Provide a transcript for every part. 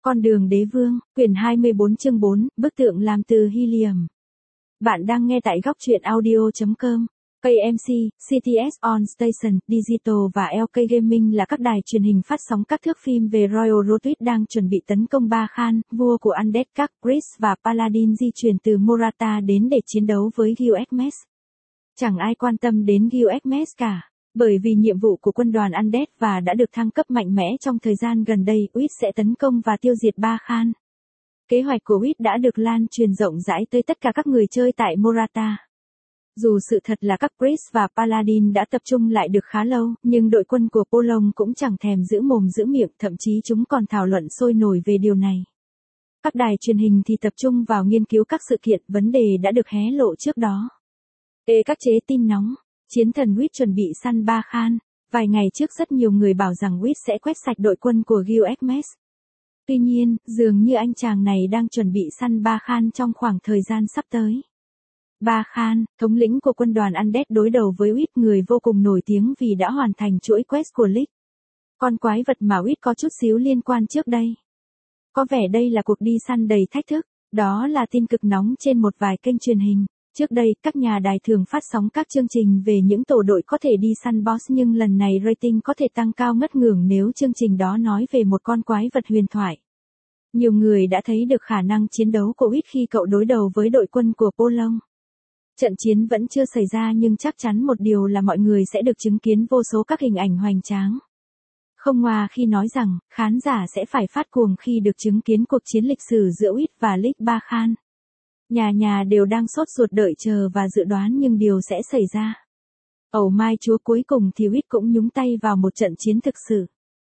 Con đường đế vương, quyển 24 chương 4, bức tượng làm từ helium. Bạn đang nghe tại góc truyện audio.com. KMC, CTS On Station, Digital và LK Gaming là các đài truyền hình phát sóng các thước phim về Royal Road đang chuẩn bị tấn công Ba Khan, vua của Undead. Các Chris và Paladin di chuyển từ Morata đến để chiến đấu với Gilgamesh. Chẳng ai quan tâm đến Gilgamesh cả. Bởi vì nhiệm vụ của quân đoàn Undead và đã được thăng cấp mạnh mẽ trong thời gian gần đây, Witch sẽ tấn công và tiêu diệt Ba Khan. Kế hoạch của Witch đã được lan truyền rộng rãi tới tất cả các người chơi tại Morata. Dù sự thật là các Priest và Paladin đã tập trung lại được khá lâu, nhưng đội quân của Polong cũng chẳng thèm giữ mồm giữ miệng, thậm chí chúng còn thảo luận sôi nổi về điều này. Các đài truyền hình thì tập trung vào nghiên cứu các sự kiện, vấn đề đã được hé lộ trước đó. Các chế tin nóng. Chiến thần Witch chuẩn bị săn Ba Khan. Vài ngày trước rất nhiều người bảo rằng Witch sẽ quét sạch đội quân của Gilgamesh. Tuy nhiên, dường như anh chàng này đang chuẩn bị săn Ba Khan trong khoảng thời gian sắp tới. Ba Khan, thống lĩnh của quân đoàn Undead đối đầu với Witch, người vô cùng nổi tiếng vì đã hoàn thành chuỗi quest của League. Con quái vật mà Witch có chút xíu liên quan trước đây. Có vẻ đây là cuộc đi săn đầy thách thức. Đó là tin cực nóng trên một vài kênh truyền hình. Trước đây, các nhà đài thường phát sóng các chương trình về những tổ đội có thể đi săn boss, nhưng lần này rating có thể tăng cao ngất ngưởng nếu chương trình đó nói về một con quái vật huyền thoại. Nhiều người đã thấy được khả năng chiến đấu của Witch khi cậu đối đầu với đội quân của Polong. Trận chiến vẫn chưa xảy ra nhưng chắc chắn một điều là mọi người sẽ được chứng kiến vô số các hình ảnh hoành tráng. Không ngoa khi nói rằng, khán giả sẽ phải phát cuồng khi được chứng kiến cuộc chiến lịch sử giữa Witch và League Ba Khan. Nhà nhà đều đang sốt ruột đợi chờ và dự đoán những điều sẽ xảy ra. Ẩu mai chúa cuối cùng thì Witch cũng nhúng tay vào một trận chiến thực sự.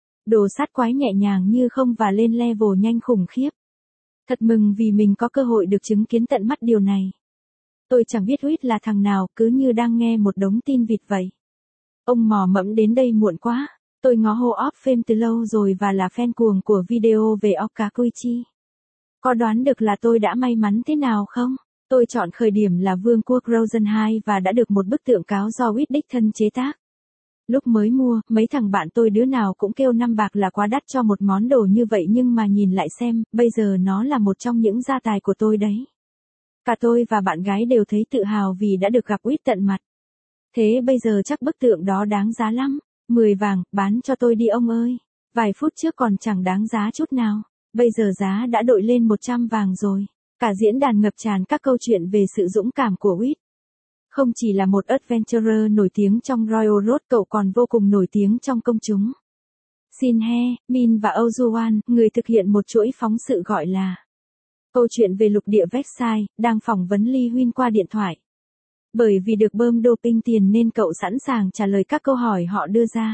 Đồ sát quái nhẹ nhàng như không và lên level nhanh khủng khiếp. Thật mừng vì mình có cơ hội được chứng kiến tận mắt điều này. Tôi chẳng biết Witch là thằng nào, cứ như đang nghe một đống tin vịt vậy. Ông mò mẫm đến đây muộn quá. Tôi ngó Hall of Fame từ lâu rồi và là fan cuồng của video về Okakuichi. Có đoán được là tôi đã may mắn thế nào không? Tôi chọn khởi điểm là Vương quốc Rosen 2 và đã được một bức tượng cáo do Witch đích thân chế tác. Lúc mới mua, mấy thằng bạn tôi đứa nào cũng kêu 5 bạc là quá đắt cho một món đồ như vậy, nhưng mà nhìn lại xem, bây giờ nó là một trong những gia tài của tôi đấy. Cả tôi và bạn gái đều thấy tự hào vì đã được gặp Witch tận mặt. Thế bây giờ chắc bức tượng đó đáng giá lắm. 10 vàng, bán cho tôi đi ông ơi. Vài phút trước còn chẳng đáng giá chút nào. Bây giờ giá đã đội lên 100 vàng rồi. Cả diễn đàn ngập tràn các câu chuyện về sự dũng cảm của Witch. Không chỉ là một adventurer nổi tiếng trong Royal Road, cậu còn vô cùng nổi tiếng trong công chúng. Shin He, Min và Ozuan, người thực hiện một chuỗi phóng sự gọi là Câu chuyện về lục địa Vexai, đang phỏng vấn Lee Huynh qua điện thoại. Bởi vì được bơm doping tiền nên cậu sẵn sàng trả lời các câu hỏi họ đưa ra.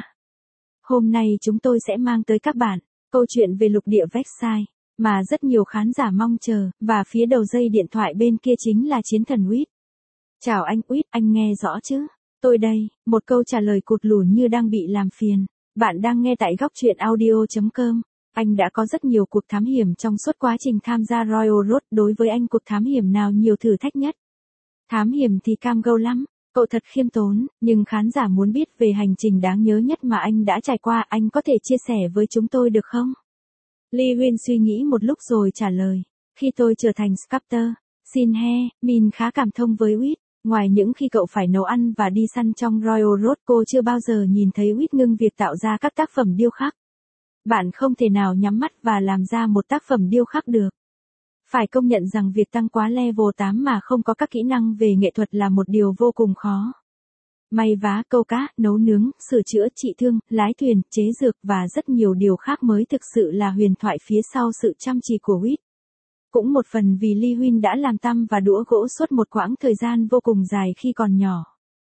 Hôm nay chúng tôi sẽ mang tới các bạn câu chuyện về lục địa Vexai, mà rất nhiều khán giả mong chờ, và phía đầu dây điện thoại bên kia chính là chiến thần Witch. Chào anh Witch, anh nghe rõ chứ? Tôi đây, một câu trả lời cụt lủn như đang bị làm phiền. Bạn đang nghe tại góc truyện audio.com. Anh đã có rất nhiều cuộc thám hiểm trong suốt quá trình tham gia Royal Road. Đối với anh, cuộc thám hiểm nào nhiều thử thách nhất? Thám hiểm thì cam go lắm. Cậu thật khiêm tốn, nhưng khán giả muốn biết về hành trình đáng nhớ nhất mà anh đã trải qua, anh có thể chia sẻ với chúng tôi được không? Lee Huynh suy nghĩ một lúc rồi trả lời. Khi tôi trở thành sculptor, Shin He, Min khá cảm thông với Witch. Ngoài những khi cậu phải nấu ăn và đi săn trong Royal Road, cô chưa bao giờ nhìn thấy Witch ngưng việc tạo ra các tác phẩm điêu khắc. Bạn không thể nào nhắm mắt và làm ra một tác phẩm điêu khắc được. Phải công nhận rằng việc tăng quá level 8 mà không có các kỹ năng về nghệ thuật là một điều vô cùng khó. May vá, câu cá, nấu nướng, sửa chữa, trị thương, lái thuyền, chế dược và rất nhiều điều khác mới thực sự là huyền thoại phía sau sự chăm chỉ của Witch. Cũng một phần vì Lee Huynh đã làm tăm và đũa gỗ suốt một quãng thời gian vô cùng dài khi còn nhỏ.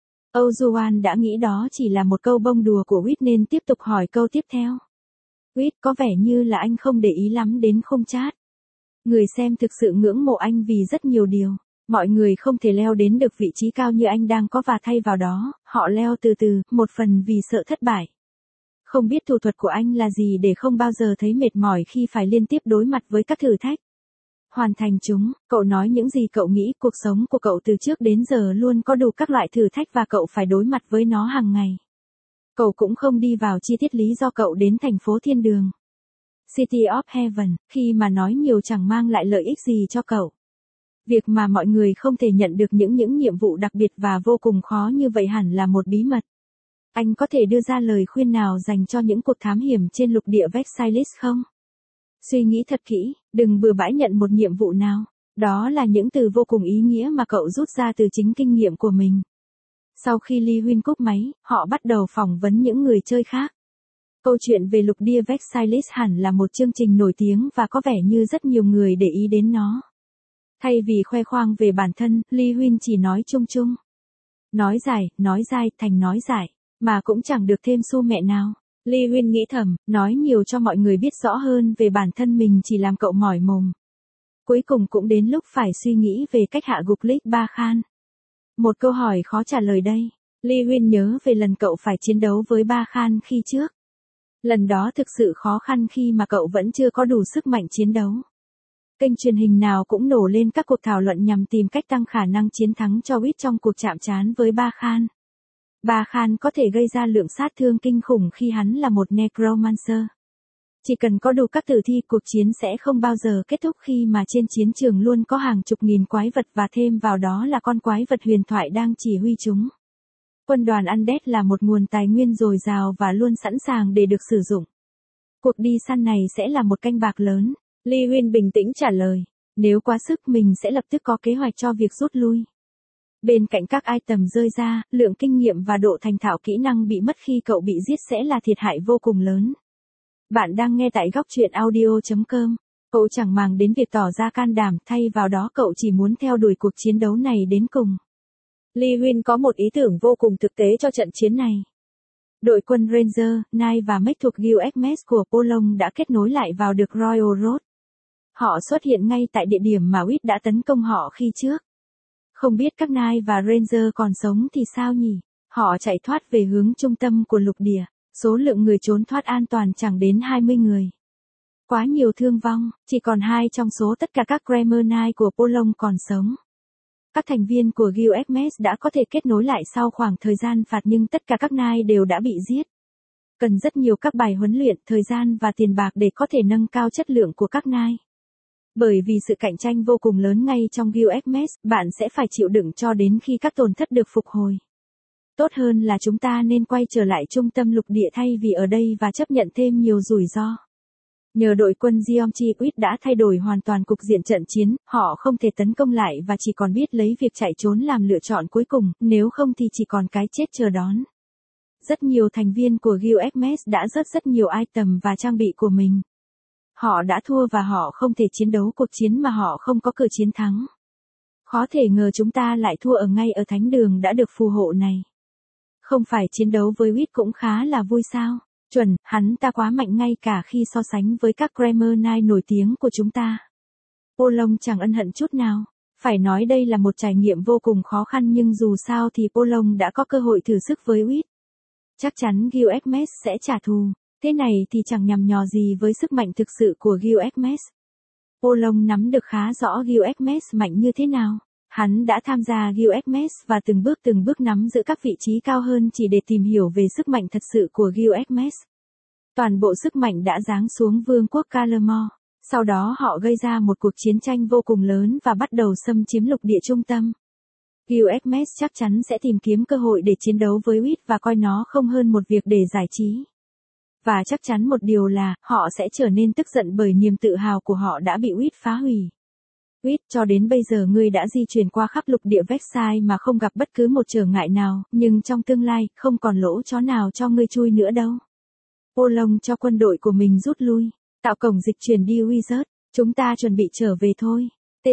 Ozuan đã nghĩ đó chỉ là một câu bông đùa của Witch nên tiếp tục hỏi câu tiếp theo. Witch, có vẻ như là anh không để ý lắm đến khung chat. Người xem thực sự ngưỡng mộ anh vì rất nhiều điều. Mọi người không thể leo đến được vị trí cao như anh đang có và thay vào đó, họ leo từ từ, một phần vì sợ thất bại. Không biết thủ thuật của anh là gì để không bao giờ thấy mệt mỏi khi phải liên tiếp đối mặt với các thử thách. Hoàn thành chúng, cậu nói những gì cậu nghĩ, cuộc sống của cậu từ trước đến giờ luôn có đủ các loại thử thách và cậu phải đối mặt với nó hàng ngày. Cậu cũng không đi vào chi tiết lý do cậu đến thành phố thiên đường. City of Heaven, khi mà nói nhiều chẳng mang lại lợi ích gì cho cậu. Việc mà mọi người không thể nhận được những nhiệm vụ đặc biệt và vô cùng khó như vậy hẳn là một bí mật. Anh có thể đưa ra lời khuyên nào dành cho những cuộc thám hiểm trên lục địa Versailles không? Suy nghĩ thật kỹ, đừng bừa bãi nhận một nhiệm vụ nào. Đó là những từ vô cùng ý nghĩa mà cậu rút ra từ chính kinh nghiệm của mình. Sau khi Lee Huynh cúp máy, họ bắt đầu phỏng vấn những người chơi khác. Câu chuyện về lục địa Versailles hẳn là một chương trình nổi tiếng và có vẻ như rất nhiều người để ý đến nó. Thay vì khoe khoang về bản thân, Lee Huynh chỉ nói chung chung. Nói dai, thành nói giải, mà cũng chẳng được thêm xu mẹ nào. Lee Huynh nghĩ thầm, nói nhiều cho mọi người biết rõ hơn về bản thân mình chỉ làm cậu mỏi mồm. Cuối cùng cũng đến lúc phải suy nghĩ về cách hạ gục Lich Ba Khan. Một câu hỏi khó trả lời đây. Lee Huynh nhớ về lần cậu phải chiến đấu với Ba Khan khi trước. Lần đó thực sự khó khăn khi mà cậu vẫn chưa có đủ sức mạnh chiến đấu. Kênh truyền hình nào cũng nổ lên các cuộc thảo luận nhằm tìm cách tăng khả năng chiến thắng cho Witt trong cuộc chạm trán với Ba Khan. Ba Khan có thể gây ra lượng sát thương kinh khủng khi hắn là một necromancer. Chỉ cần có đủ các tử thi, cuộc chiến sẽ không bao giờ kết thúc khi mà trên chiến trường luôn có hàng chục nghìn quái vật và thêm vào đó là con quái vật huyền thoại đang chỉ huy chúng. Quân đoàn Undead là một nguồn tài nguyên dồi dào và luôn sẵn sàng để được sử dụng. Cuộc đi săn này sẽ là một canh bạc lớn. Lee Huynh bình tĩnh trả lời. Nếu quá sức mình sẽ lập tức có kế hoạch cho việc rút lui. Bên cạnh các item rơi ra, lượng kinh nghiệm và độ thành thạo kỹ năng bị mất khi cậu bị giết sẽ là thiệt hại vô cùng lớn. Bạn đang nghe tại góc truyện audio.com. Cậu chẳng màng đến việc tỏ ra can đảm, thay vào đó cậu chỉ muốn theo đuổi cuộc chiến đấu này đến cùng. Lee Huynh có một ý tưởng vô cùng thực tế cho trận chiến này. Đội quân Ranger, Knight và Mech thuộc Guild Hermes của Polong đã kết nối lại vào được Royal Road. Họ xuất hiện ngay tại địa điểm mà Witt đã tấn công họ khi trước. Không biết các Knight và Ranger còn sống thì sao nhỉ? Họ chạy thoát về hướng trung tâm của lục địa. Số lượng người trốn thoát an toàn chẳng đến 20 người. Quá nhiều thương vong, chỉ còn 2 trong số tất cả các Grammar Knight của Polong còn sống. Các thành viên của Guild Hermes đã có thể kết nối lại sau khoảng thời gian phạt nhưng tất cả các Knight đều đã bị giết. Cần rất nhiều các bài huấn luyện, thời gian và tiền bạc để có thể nâng cao chất lượng của các Knight. Bởi vì sự cạnh tranh vô cùng lớn ngay trong Guild Hermes, bạn sẽ phải chịu đựng cho đến khi các tổn thất được phục hồi. Tốt hơn là chúng ta nên quay trở lại trung tâm lục địa thay vì ở đây và chấp nhận thêm nhiều rủi ro. Nhờ đội quân Geomchi, Witt đã thay đổi hoàn toàn cục diện trận chiến, họ không thể tấn công lại và chỉ còn biết lấy việc chạy trốn làm lựa chọn cuối cùng, nếu không thì chỉ còn cái chết chờ đón. Rất nhiều thành viên của Guild Hermes đã rớt rất nhiều item và trang bị của mình. Họ đã thua và họ không thể chiến đấu cuộc chiến mà họ không có cờ chiến thắng. Khó thể ngờ chúng ta lại thua ngay ở thánh đường đã được phù hộ này. Không phải chiến đấu với Witt cũng khá là vui sao? Chuẩn, hắn ta quá mạnh ngay cả khi so sánh với các Grammar Knight nổi tiếng của chúng ta. Polong chẳng ân hận chút nào. Phải nói đây là một trải nghiệm vô cùng khó khăn nhưng dù sao thì Polong đã có cơ hội thử sức với Witt. Chắc chắn Guild Hermes sẽ trả thù. Thế này thì chẳng nhằm nhò gì với sức mạnh thực sự của Guild Hermes. Polong nắm được khá rõ Guild Hermes mạnh như thế nào. Hắn đã tham gia Guild Hermes và từng bước nắm giữ các vị trí cao hơn chỉ để tìm hiểu về sức mạnh thật sự của Guild Hermes. Toàn bộ sức mạnh đã giáng xuống vương quốc Calamore. Sau đó họ gây ra một cuộc chiến tranh vô cùng lớn và bắt đầu xâm chiếm lục địa trung tâm. Guild Hermes chắc chắn sẽ tìm kiếm cơ hội để chiến đấu với Witt và coi nó không hơn một việc để giải trí. Và chắc chắn một điều là, họ sẽ trở nên tức giận bởi niềm tự hào của họ đã bị Witt phá hủy. Witt, cho đến bây giờ ngươi đã di chuyển qua khắp lục địa Versailles mà không gặp bất cứ một trở ngại nào, nhưng trong tương lai, không còn lỗ chó nào cho ngươi chui nữa đâu. Polong cho quân đội của mình rút lui, tạo cổng dịch chuyển đi Wizard, chúng ta chuẩn bị trở về thôi.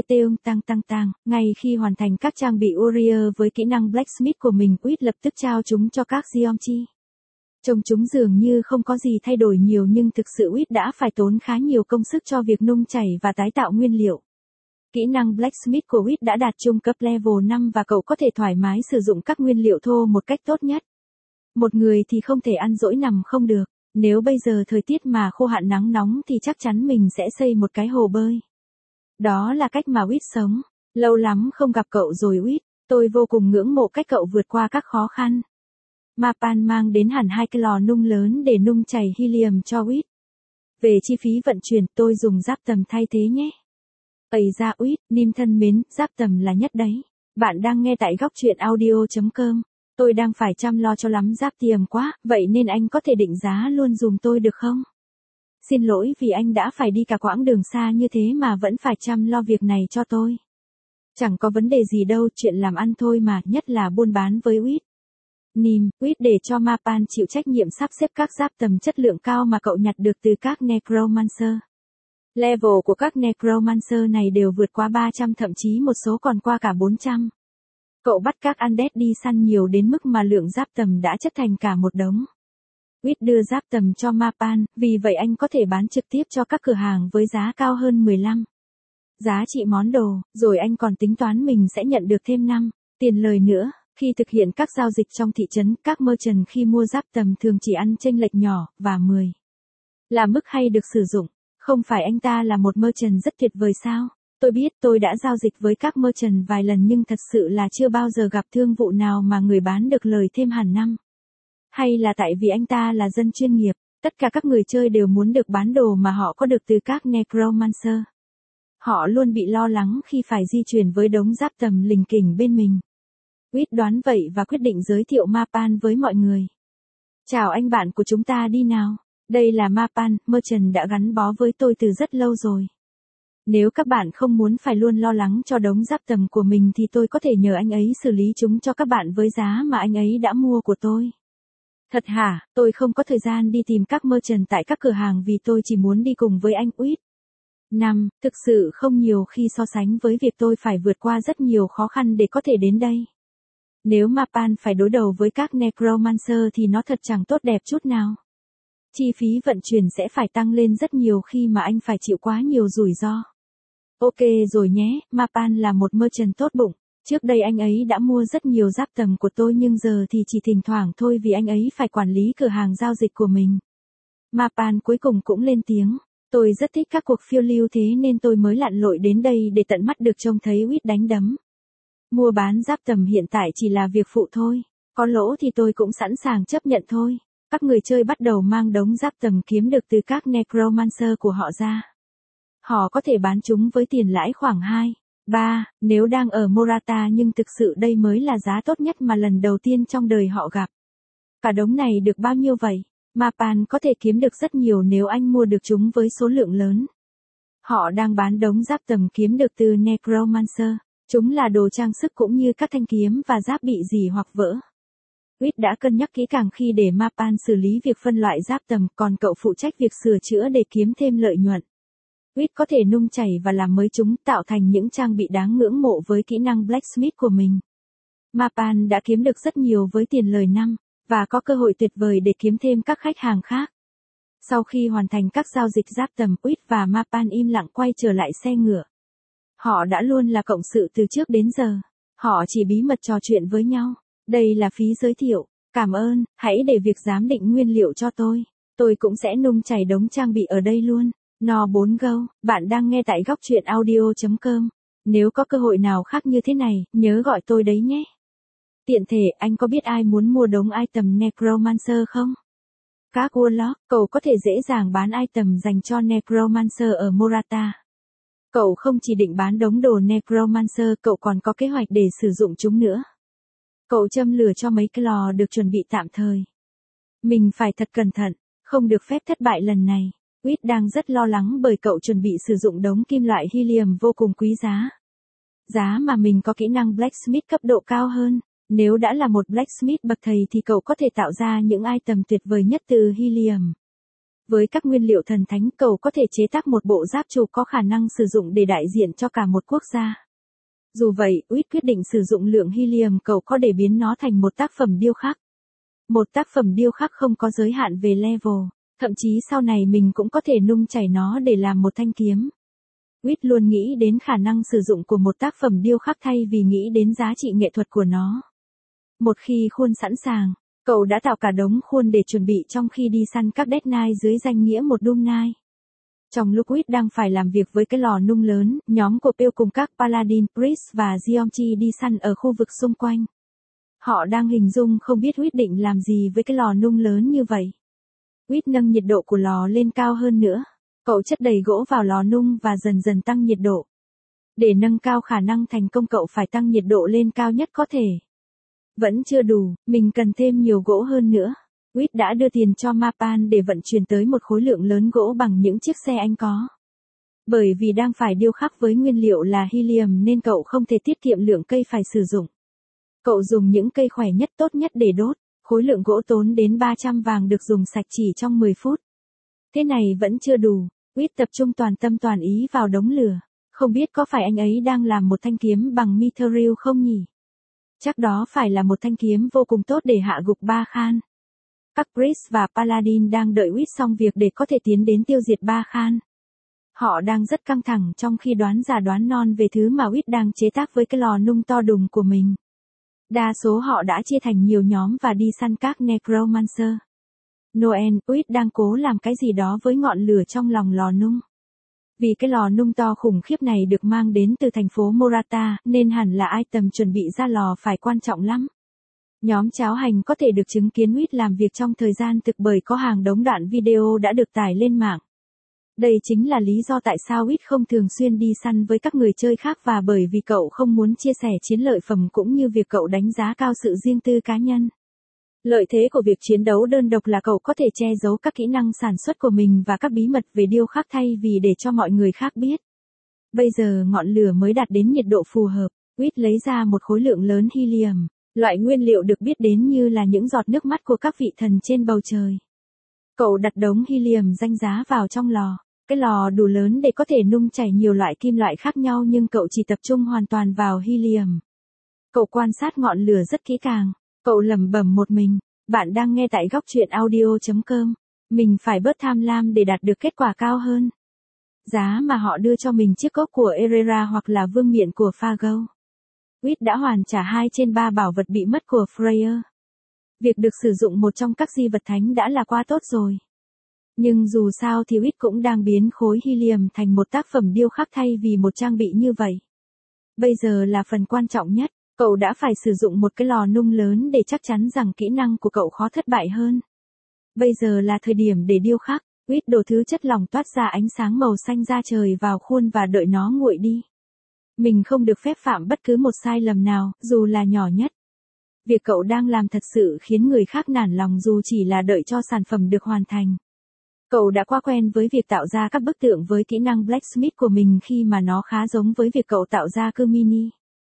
Tăng, ngay khi hoàn thành các trang bị Warrior với kỹ năng Blacksmith của mình, Witt lập tức trao chúng cho các Geomchi. Trông chúng dường như không có gì thay đổi nhiều nhưng thực sự Witt đã phải tốn khá nhiều công sức cho việc nung chảy và tái tạo nguyên liệu. Kỹ năng Blacksmith của Witt đã đạt trung cấp level 5 và cậu có thể thoải mái sử dụng các nguyên liệu thô một cách tốt nhất. Một người thì không thể ăn dỗi nằm không được, nếu bây giờ thời tiết mà khô hạn nắng nóng thì chắc chắn mình sẽ xây một cái hồ bơi. Đó là cách mà Witt sống. Lâu lắm không gặp cậu rồi Witt, tôi vô cùng ngưỡng mộ cách cậu vượt qua các khó khăn. Mapan mang đến hẳn 2 cái lò nung lớn để nung chảy helium cho Witt. Về chi phí vận chuyển, tôi dùng giáp tầm thay thế nhé. Ây da Uyết, Nim thân mến, giáp tầm là nhất đấy. Bạn đang nghe tại góc truyện audio.com. Tôi đang phải chăm lo cho lắm giáp tiềm quá, vậy nên anh có thể định giá luôn dùm tôi được không? Xin lỗi vì anh đã phải đi cả quãng đường xa như thế mà vẫn phải chăm lo việc này cho tôi. Chẳng có vấn đề gì đâu, chuyện làm ăn thôi mà, nhất là buôn bán với Uyết. Nim, Uyết để cho Mapan chịu trách nhiệm sắp xếp các giáp tầm chất lượng cao mà cậu nhặt được từ các Necromancer. Level của các Necromancer này đều vượt qua 300, thậm chí một số còn qua cả 400. Cậu bắt các Undead đi săn nhiều đến mức mà lượng giáp tầm đã chất thành cả một đống. Uyết đưa giáp tầm cho Mapan, vì vậy anh có thể bán trực tiếp cho các cửa hàng với giá cao hơn 15. Giá trị món đồ, rồi anh còn tính toán mình sẽ nhận được thêm 5 tiền lời nữa. Khi thực hiện các giao dịch trong thị trấn, các merchant khi mua giáp tầm thường chỉ ăn chênh lệch nhỏ, và 10 là mức hay được sử dụng. Không phải anh ta là một merchant rất tuyệt vời sao? Tôi biết tôi đã giao dịch với các merchant vài lần nhưng thật sự là chưa bao giờ gặp thương vụ nào mà người bán được lời thêm hẳn 5. Hay là tại vì anh ta là dân chuyên nghiệp, tất cả các người chơi đều muốn được bán đồ mà họ có được từ các Necromancer. Họ luôn bị lo lắng khi phải di chuyển với đống giáp tầm lình kỉnh bên mình. Uyết đoán vậy và quyết định giới thiệu Mapan với mọi người. Chào anh bạn của chúng ta đi nào. Đây là Mapan, merchant đã gắn bó với tôi từ rất lâu rồi. Nếu các bạn không muốn phải luôn lo lắng cho đống giáp tầm của mình thì tôi có thể nhờ anh ấy xử lý chúng cho các bạn với giá mà anh ấy đã mua của tôi. Thật hả, tôi không có thời gian đi tìm các merchant tại các cửa hàng vì tôi chỉ muốn đi cùng với anh Uyết. 5. Thực sự không nhiều khi so sánh với việc tôi phải vượt qua rất nhiều khó khăn để có thể đến đây. Nếu Mapan phải đối đầu với các Necromancer thì nó thật chẳng tốt đẹp chút nào. Chi phí vận chuyển sẽ phải tăng lên rất nhiều khi mà anh phải chịu quá nhiều rủi ro. Ok rồi nhé, Mapan là một merchant tốt bụng. Trước đây anh ấy đã mua rất nhiều giáp tầm của tôi nhưng giờ thì chỉ thỉnh thoảng thôi vì anh ấy phải quản lý cửa hàng giao dịch của mình. Mapan cuối cùng cũng lên tiếng. Tôi rất thích các cuộc phiêu lưu thế nên tôi mới lặn lội đến đây để tận mắt được trông thấy Uyết đánh đấm. Mua bán giáp tầm hiện tại chỉ là việc phụ thôi. Có lỗ thì tôi cũng sẵn sàng chấp nhận thôi. Các người chơi bắt đầu mang đống giáp tầm kiếm được từ các Necromancer của họ ra. Họ có thể bán chúng với tiền lãi khoảng 2, 3, nếu đang ở Morata nhưng thực sự đây mới là giá tốt nhất mà lần đầu tiên trong đời họ gặp. Cả đống này được bao nhiêu vậy? Mapan có thể kiếm được rất nhiều nếu anh mua được chúng với số lượng lớn. Họ đang bán đống giáp tầm kiếm được từ Necromancer. Chúng là đồ trang sức cũng như các thanh kiếm và giáp bị rỉ hoặc vỡ. Uyết đã cân nhắc kỹ càng khi để Mapan xử lý việc phân loại giáp tầm, còn cậu phụ trách việc sửa chữa để kiếm thêm lợi nhuận. Uyết có thể nung chảy và làm mới chúng tạo thành những trang bị đáng ngưỡng mộ với kỹ năng Blacksmith của mình. Mapan đã kiếm được rất nhiều với tiền lời 5, và có cơ hội tuyệt vời để kiếm thêm các khách hàng khác. Sau khi hoàn thành các giao dịch giáp tầm, Uyết và Mapan im lặng quay trở lại xe ngựa. Họ đã luôn là cộng sự từ trước đến giờ. Họ chỉ bí mật trò chuyện với nhau. Đây là phí giới thiệu. Cảm ơn, hãy để việc giám định nguyên liệu cho tôi. Tôi cũng sẽ nung chảy đống trang bị ở đây luôn. No 4 go, bạn đang nghe tại góc truyện audio.com. Nếu có cơ hội nào khác như thế này, nhớ gọi tôi đấy nhé. Tiện thể, anh có biết ai muốn mua đống item Necromancer không? Các Warlock, cậu có thể dễ dàng bán item dành cho Necromancer ở Morata. Cậu không chỉ định bán đống đồ Necromancer, cậu còn có kế hoạch để sử dụng chúng nữa. Cậu châm lửa cho mấy cái lò được chuẩn bị tạm thời. Mình phải thật cẩn thận, không được phép thất bại lần này. Uyết đang rất lo lắng bởi cậu chuẩn bị sử dụng đống kim loại helium vô cùng quý giá. Giá mà mình có kỹ năng Blacksmith cấp độ cao hơn. Nếu đã là một Blacksmith bậc thầy thì cậu có thể tạo ra những item tuyệt vời nhất từ helium. Với các nguyên liệu thần thánh, cậu có thể chế tác một bộ giáp trụ có khả năng sử dụng để đại diện cho cả một quốc gia. Dù vậy, Uyết quyết định sử dụng lượng helium cậu có để biến nó thành một tác phẩm điêu khắc. Một tác phẩm điêu khắc không có giới hạn về level, thậm chí sau này mình cũng có thể nung chảy nó để làm một thanh kiếm. Uyết luôn nghĩ đến khả năng sử dụng của một tác phẩm điêu khắc thay vì nghĩ đến giá trị nghệ thuật của nó. Một khi khuôn sẵn sàng, cậu đã tạo cả đống khuôn để chuẩn bị trong khi đi săn các Death Knight dưới danh nghĩa một Doom Knight. Trong lúc Uyết đang phải làm việc với cái lò nung lớn, nhóm của Pale cùng các Paladin, Priest và Geomchi đi săn ở khu vực xung quanh. Họ đang hình dung không biết Uyết định làm gì với cái lò nung lớn như vậy. Quýt nâng nhiệt độ của lò lên cao hơn nữa. Cậu chất đầy gỗ vào lò nung và dần dần tăng nhiệt độ. Để nâng cao khả năng thành công cậu phải tăng nhiệt độ lên cao nhất có thể. Vẫn chưa đủ, mình cần thêm nhiều gỗ hơn nữa. Quýt đã đưa tiền cho Mapan để vận chuyển tới một khối lượng lớn gỗ bằng những chiếc xe anh có. Bởi vì đang phải điêu khắc với nguyên liệu là helium nên cậu không thể tiết kiệm lượng cây phải sử dụng. Cậu dùng những cây khỏe nhất tốt nhất để đốt. Khối lượng gỗ tốn đến 300 vàng được dùng sạch chỉ trong 10 phút. Thế này vẫn chưa đủ. Quýt tập trung toàn tâm toàn ý vào đống lửa. Không biết có phải anh ấy đang làm một thanh kiếm bằng mithril không nhỉ? Chắc đó phải là một thanh kiếm vô cùng tốt để hạ gục Ba Khan. Các priest và paladin đang đợi Quýt xong việc để có thể tiến đến tiêu diệt Ba Khan. Họ đang rất căng thẳng trong khi đoán già đoán non về thứ mà Quýt đang chế tác với cái lò nung to đùng của mình. Đa số họ đã chia thành nhiều nhóm và đi săn các necromancer. Noel, Quýt đang cố làm cái gì đó với ngọn lửa trong lòng lò nung. Vì cái lò nung to khủng khiếp này được mang đến từ thành phố Morata, nên hẳn là item chuẩn bị ra lò phải quan trọng lắm. Nhóm cháo hành có thể được chứng kiến Quýt làm việc trong thời gian thực bởi có hàng đống đoạn video đã được tải lên mạng. Đây chính là lý do tại sao Quýt không thường xuyên đi săn với các người chơi khác và bởi vì cậu không muốn chia sẻ chiến lợi phẩm cũng như việc cậu đánh giá cao sự riêng tư cá nhân. Lợi thế của việc chiến đấu đơn độc là cậu có thể che giấu các kỹ năng sản xuất của mình và các bí mật về điêu khắc thay vì để cho mọi người khác biết. Bây giờ ngọn lửa mới đạt đến nhiệt độ phù hợp, Quýt lấy ra một khối lượng lớn helium, loại nguyên liệu được biết đến như là những giọt nước mắt của các vị thần trên bầu trời. Cậu đặt đống helium danh giá vào trong lò. Cái lò đủ lớn để có thể nung chảy nhiều loại kim loại khác nhau nhưng cậu chỉ tập trung hoàn toàn vào helium. Cậu quan sát ngọn lửa rất kỹ càng. Cậu lẩm bẩm một mình. Bạn đang nghe tại góc truyện audio.com. Mình phải bớt tham lam để đạt được kết quả cao hơn. Giá mà họ đưa cho mình chiếc cốc của Herrera hoặc là vương miện của Fargo. Quýt đã hoàn trả 2 trên 3 bảo vật bị mất của Freya. Việc được sử dụng một trong các di vật thánh đã là quá tốt rồi. Nhưng dù sao thì Quýt cũng đang biến khối helium thành một tác phẩm điêu khắc thay vì một trang bị như vậy. Bây giờ là phần quan trọng nhất, cậu đã phải sử dụng một cái lò nung lớn để chắc chắn rằng kỹ năng của cậu khó thất bại hơn. Bây giờ là thời điểm để điêu khắc, Quýt đổ thứ chất lỏng toát ra ánh sáng màu xanh ra trời vào khuôn và đợi nó nguội đi. Mình không được phép phạm bất cứ một sai lầm nào, dù là nhỏ nhất. Việc cậu đang làm thật sự khiến người khác nản lòng dù chỉ là đợi cho sản phẩm được hoàn thành. Cậu đã quá quen với việc tạo ra các bức tượng với kỹ năng blacksmith của mình khi mà nó khá giống với việc cậu tạo ra cưa mini.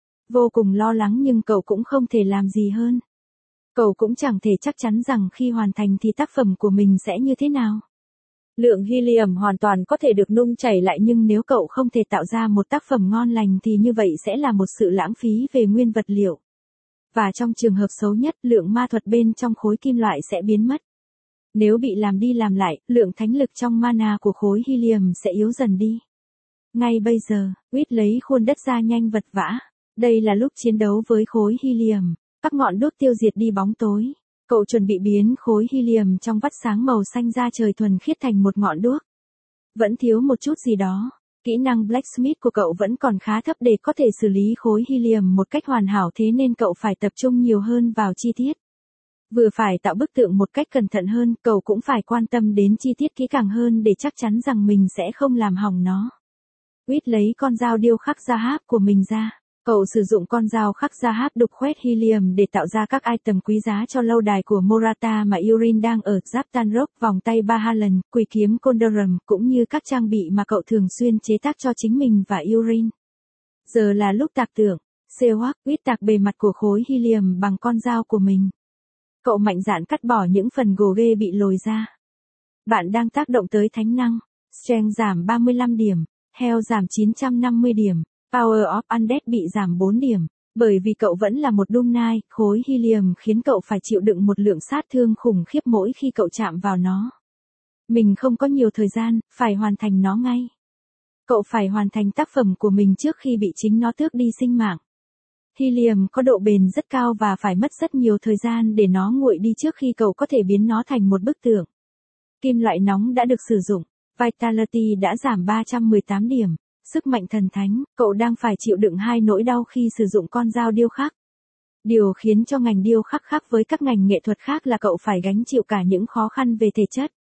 Vô cùng lo lắng nhưng cậu cũng không thể làm gì hơn. Cậu cũng chẳng thể chắc chắn rằng khi hoàn thành thì tác phẩm của mình sẽ như thế nào. Lượng helium hoàn toàn có thể được nung chảy lại nhưng nếu cậu không thể tạo ra một tác phẩm ngon lành thì như vậy sẽ là một sự lãng phí về nguyên vật liệu. Và trong trường hợp xấu nhất, lượng ma thuật bên trong khối kim loại sẽ biến mất. Nếu bị làm đi làm lại, lượng thánh lực trong mana của khối helium sẽ yếu dần đi. Ngay bây giờ, Quýt lấy khuôn đất ra nhanh vật vã. Đây là lúc chiến đấu với khối helium. Các ngọn đuốc tiêu diệt đi bóng tối. Cậu chuẩn bị biến khối helium trong vắt sáng màu xanh ra trời thuần khiết thành một ngọn đuốc. Vẫn thiếu một chút gì đó. Kỹ năng blacksmith của cậu vẫn còn khá thấp để có thể xử lý khối helium một cách hoàn hảo thế nên cậu phải tập trung nhiều hơn vào chi tiết. Vừa phải tạo bức tượng một cách cẩn thận hơn, cậu cũng phải quan tâm đến chi tiết kỹ càng hơn để chắc chắn rằng mình sẽ không làm hỏng nó. Quýt lấy con dao điêu khắc Zahab của mình ra. Cậu sử dụng con dao khắc Zahab đục khoét helium để tạo ra các item quý giá cho lâu đài của Morata mà Yurin đang ở, giáp Tanrock, vòng tay Bahalan, quỷ kiếm Condorum, cũng như các trang bị mà cậu thường xuyên chế tác cho chính mình và Yurin. Giờ là lúc tạc tượng. Sewak, Quýt tạc bề mặt của khối helium bằng con dao của mình. Cậu mạnh dạn cắt bỏ những phần gồ ghê bị lồi ra. Bạn đang tác động tới thánh năng. Strength giảm 35 điểm, Health giảm 950 điểm, Power of Undead bị giảm 4 điểm. Bởi vì cậu vẫn là một Doom Knight, khối helium khiến cậu phải chịu đựng một lượng sát thương khủng khiếp mỗi khi cậu chạm vào nó. Mình không có nhiều thời gian, phải hoàn thành nó ngay. Cậu phải hoàn thành tác phẩm của mình trước khi bị chính nó tước đi sinh mạng. Helium có độ bền rất cao và phải mất rất nhiều thời gian để nó nguội đi trước khi cậu có thể biến nó thành một bức tượng. Kim loại nóng đã được sử dụng. Vitality đã giảm 318 điểm. Sức mạnh thần thánh, cậu đang phải chịu đựng 2 nỗi đau khi sử dụng con dao điêu khắc. Điều khiến cho ngành điêu khắc khác với các ngành nghệ thuật khác là cậu phải gánh chịu cả những khó khăn về thể chất.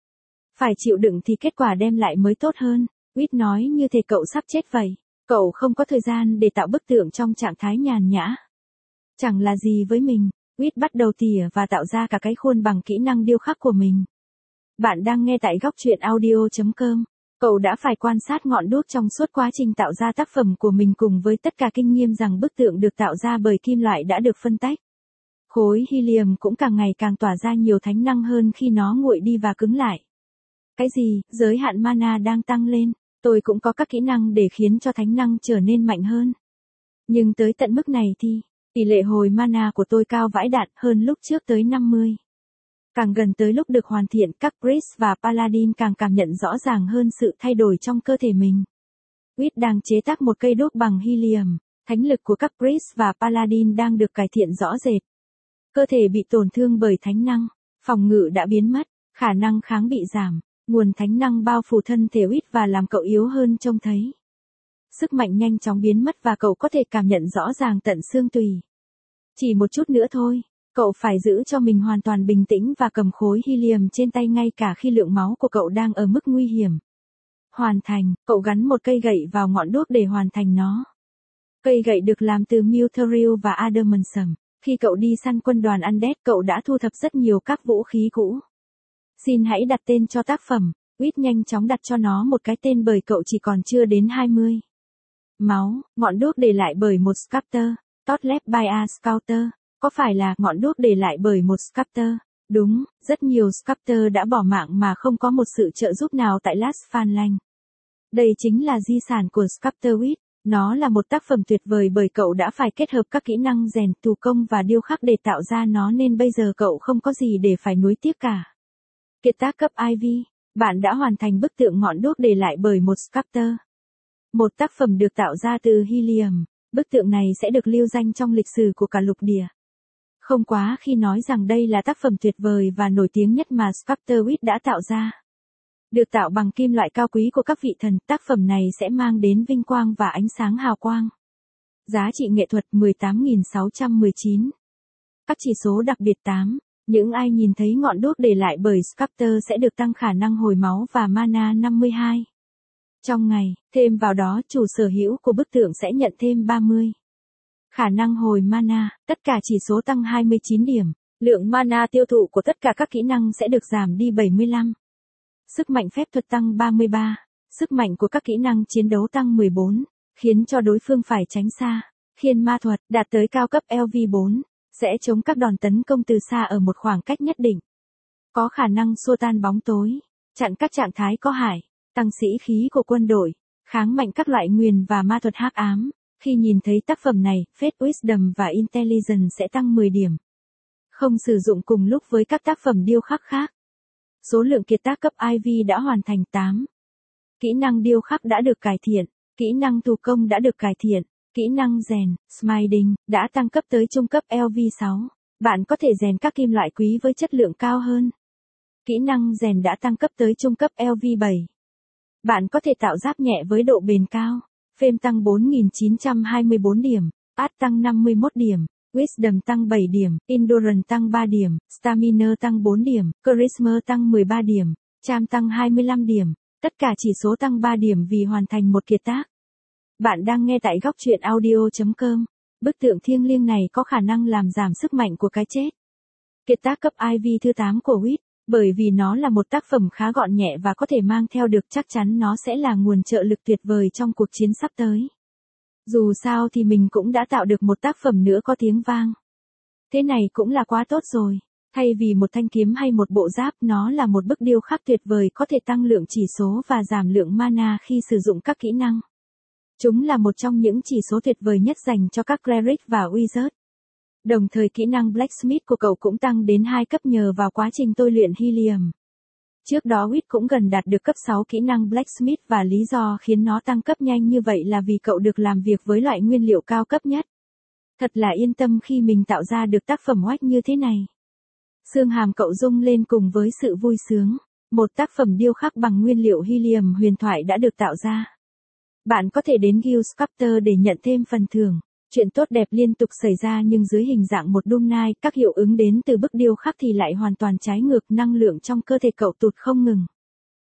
Phải chịu đựng thì kết quả đem lại mới tốt hơn. Whit nói như thể cậu sắp chết vậy. Cậu không có thời gian để tạo bức tượng trong trạng thái nhàn nhã. Chẳng là gì với mình. Whit bắt đầu tỉa và tạo ra cả cái khuôn bằng kỹ năng điêu khắc của mình. Bạn đang nghe tại góc truyện audio.com. Cậu đã phải quan sát ngọn đuốc trong suốt quá trình tạo ra tác phẩm của mình cùng với tất cả kinh nghiệm rằng bức tượng được tạo ra bởi kim loại đã được phân tách. Khối helium cũng càng ngày càng tỏa ra nhiều thánh năng hơn khi nó nguội đi và cứng lại. Cái gì, giới hạn mana đang tăng lên, tôi cũng có các kỹ năng để khiến cho thánh năng trở nên mạnh hơn. Nhưng tới tận mức này thì, tỷ lệ hồi mana của tôi cao vãi đạn hơn lúc trước tới 50. Càng gần tới lúc được hoàn thiện, các priest và paladin càng cảm nhận rõ ràng hơn sự thay đổi trong cơ thể mình. Whit đang chế tác một cây đuốc bằng helium, thánh lực của các priest và paladin đang được cải thiện rõ rệt. Cơ thể bị tổn thương bởi thánh năng, phòng ngự đã biến mất, khả năng kháng bị giảm, nguồn thánh năng bao phủ thân thể Whit và làm cậu yếu hơn trông thấy. Sức mạnh nhanh chóng biến mất và cậu có thể cảm nhận rõ ràng tận xương tủy. Chỉ một chút nữa thôi. Cậu phải giữ cho mình hoàn toàn bình tĩnh và cầm khối helium trên tay ngay cả khi lượng máu của cậu đang ở mức nguy hiểm. Hoàn thành, cậu gắn một cây gậy vào ngọn đuốc để hoàn thành nó. Cây gậy được làm từ mithril và adamantium. Khi cậu đi săn quân đoàn Undead, cậu đã thu thập rất nhiều các vũ khí cũ. Xin hãy đặt tên cho tác phẩm. Whit nhanh chóng đặt cho nó một cái tên bởi cậu chỉ còn chưa đến 20. Máu, ngọn đuốc để lại bởi một sculptor. Tot left by a sculptor. Có phải là ngọn đuốc để lại bởi một sculptor? Đúng, rất nhiều sculptor đã bỏ mạng mà không có một sự trợ giúp nào tại Las Phan. Đây chính là di sản của sculptor Whit. Nó là một tác phẩm tuyệt vời bởi cậu đã phải kết hợp các kỹ năng rèn, thủ công và điêu khắc để tạo ra nó nên bây giờ cậu không có gì để phải nuối tiếc cả. Kiệt tác cấp Ivy, bạn đã hoàn thành bức tượng ngọn đuốc để lại bởi một sculptor. Một tác phẩm được tạo ra từ helium, bức tượng này sẽ được lưu danh trong lịch sử của cả lục địa. Không quá khi nói rằng đây là tác phẩm tuyệt vời và nổi tiếng nhất mà sculptor Whit đã tạo ra. Được tạo bằng kim loại cao quý của các vị thần, tác phẩm này sẽ mang đến vinh quang và ánh sáng hào quang. Giá trị nghệ thuật 18.619. Các chỉ số đặc biệt 8. Những ai nhìn thấy ngọn đuốc để lại bởi sculptor sẽ được tăng khả năng hồi máu và mana 52. Trong ngày, thêm vào đó chủ sở hữu của bức tượng sẽ nhận thêm 30. Khả năng hồi mana, tất cả chỉ số tăng 29 điểm. Lượng mana tiêu thụ của tất cả các kỹ năng sẽ được giảm đi 75. Sức mạnh phép thuật tăng 33. Sức mạnh của các kỹ năng chiến đấu tăng 14, khiến cho đối phương phải tránh xa. Khiên ma thuật đạt tới cao cấp LV4, sẽ chống các đòn tấn công từ xa ở một khoảng cách nhất định. Có khả năng xua tan bóng tối, chặn các trạng thái có hại, tăng sĩ khí của quân đội, kháng mạnh các loại nguyền và ma thuật hắc ám. Khi nhìn thấy tác phẩm này, Faith Wisdom và Intelligence sẽ tăng 10 điểm. Không sử dụng cùng lúc với các tác phẩm điêu khắc khác. Số lượng kiệt tác cấp Ivy đã hoàn thành 8. Kỹ năng điêu khắc đã được cải thiện. Kỹ năng thủ công đã được cải thiện. Kỹ năng rèn, smithing, đã tăng cấp tới trung cấp LV6. Bạn có thể rèn các kim loại quý với chất lượng cao hơn. Kỹ năng rèn đã tăng cấp tới trung cấp LV7. Bạn có thể tạo giáp nhẹ với độ bền cao. Phêm tăng 4.924 điểm, Art tăng 51 điểm, Wisdom tăng 7 điểm, Endurance tăng 3 điểm, Stamina tăng 4 điểm, Charisma tăng 13 điểm, Charm tăng 25 điểm, tất cả chỉ số tăng 3 điểm vì hoàn thành một kiệt tác. Bạn đang nghe tại góc truyện audio.com. Bức tượng thiêng liêng này có khả năng làm giảm sức mạnh của cái chết. Kiệt tác cấp Ivy thứ 8 của Whit, bởi vì nó là một tác phẩm khá gọn nhẹ và có thể mang theo được, chắc chắn nó sẽ là nguồn trợ lực tuyệt vời trong cuộc chiến sắp tới. Dù sao thì mình cũng đã tạo được một tác phẩm nữa có tiếng vang. Thế này cũng là quá tốt rồi. Thay vì một thanh kiếm hay một bộ giáp, nó là một bức điêu khắc tuyệt vời có thể tăng lượng chỉ số và giảm lượng mana khi sử dụng các kỹ năng. Chúng là một trong những chỉ số tuyệt vời nhất dành cho các cleric và wizard. Đồng thời kỹ năng Blacksmith của cậu cũng tăng đến 2 cấp nhờ vào quá trình tôi luyện helium. Trước đó Whit cũng gần đạt được cấp 6 kỹ năng Blacksmith và lý do khiến nó tăng cấp nhanh như vậy là vì cậu được làm việc với loại nguyên liệu cao cấp nhất. Thật là yên tâm khi mình tạo ra được tác phẩm oách như thế này. Xương hàm cậu rung lên cùng với sự vui sướng. Một tác phẩm điêu khắc bằng nguyên liệu helium huyền thoại đã được tạo ra. Bạn có thể đến Guild Sculptor để nhận thêm phần thưởng. Chuyện tốt đẹp liên tục xảy ra nhưng dưới hình dạng một Doom Knight, các hiệu ứng đến từ bức điêu khắc thì lại hoàn toàn trái ngược, năng lượng trong cơ thể cậu tụt không ngừng.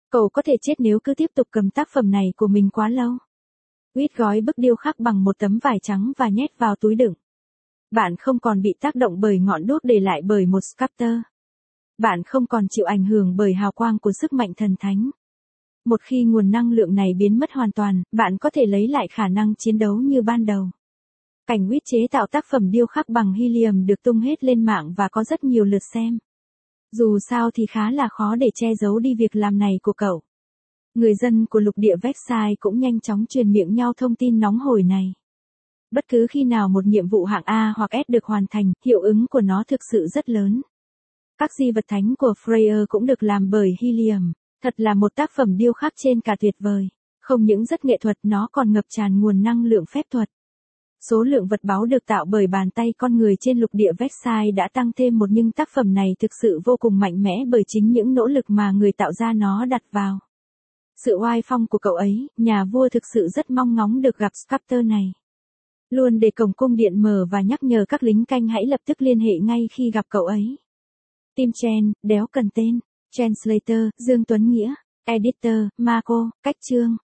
Cậu có thể chết nếu cứ tiếp tục cầm tác phẩm này của mình quá lâu. Quýt gói bức điêu khắc bằng một tấm vải trắng và nhét vào túi đựng. Bạn không còn bị tác động bởi ngọn đuốc để lại bởi một sculptor. Bạn không còn chịu ảnh hưởng bởi hào quang của sức mạnh thần thánh. Một khi nguồn năng lượng này biến mất hoàn toàn, bạn có thể lấy lại khả năng chiến đấu như ban đầu. Cảnh Quýt chế tạo tác phẩm điêu khắc bằng helium được tung hết lên mạng và có rất nhiều lượt xem. Dù sao thì khá là khó để che giấu đi việc làm này của cậu. Người dân của lục địa Versailles cũng nhanh chóng truyền miệng nhau thông tin nóng hổi này. Bất cứ khi nào một nhiệm vụ hạng A hoặc S được hoàn thành, hiệu ứng của nó thực sự rất lớn. Các di vật thánh của Freya cũng được làm bởi helium. Thật là một tác phẩm điêu khắc trên cả tuyệt vời. Không những rất nghệ thuật, nó còn ngập tràn nguồn năng lượng phép thuật. Số lượng vật báu được tạo bởi bàn tay con người trên lục địa Versailles đã tăng thêm một, nhưng tác phẩm này thực sự vô cùng mạnh mẽ bởi chính những nỗ lực mà người tạo ra nó đặt vào. Sự oai phong của cậu ấy, nhà vua thực sự rất mong ngóng được gặp sculptor này. Luôn để cổng cung điện mở và nhắc nhở các lính canh hãy lập tức liên hệ ngay khi gặp cậu ấy. Tim Chen, đéo cần tên. Translator, Dương Tuấn Nghĩa. Editor, Marco, Cách Chương.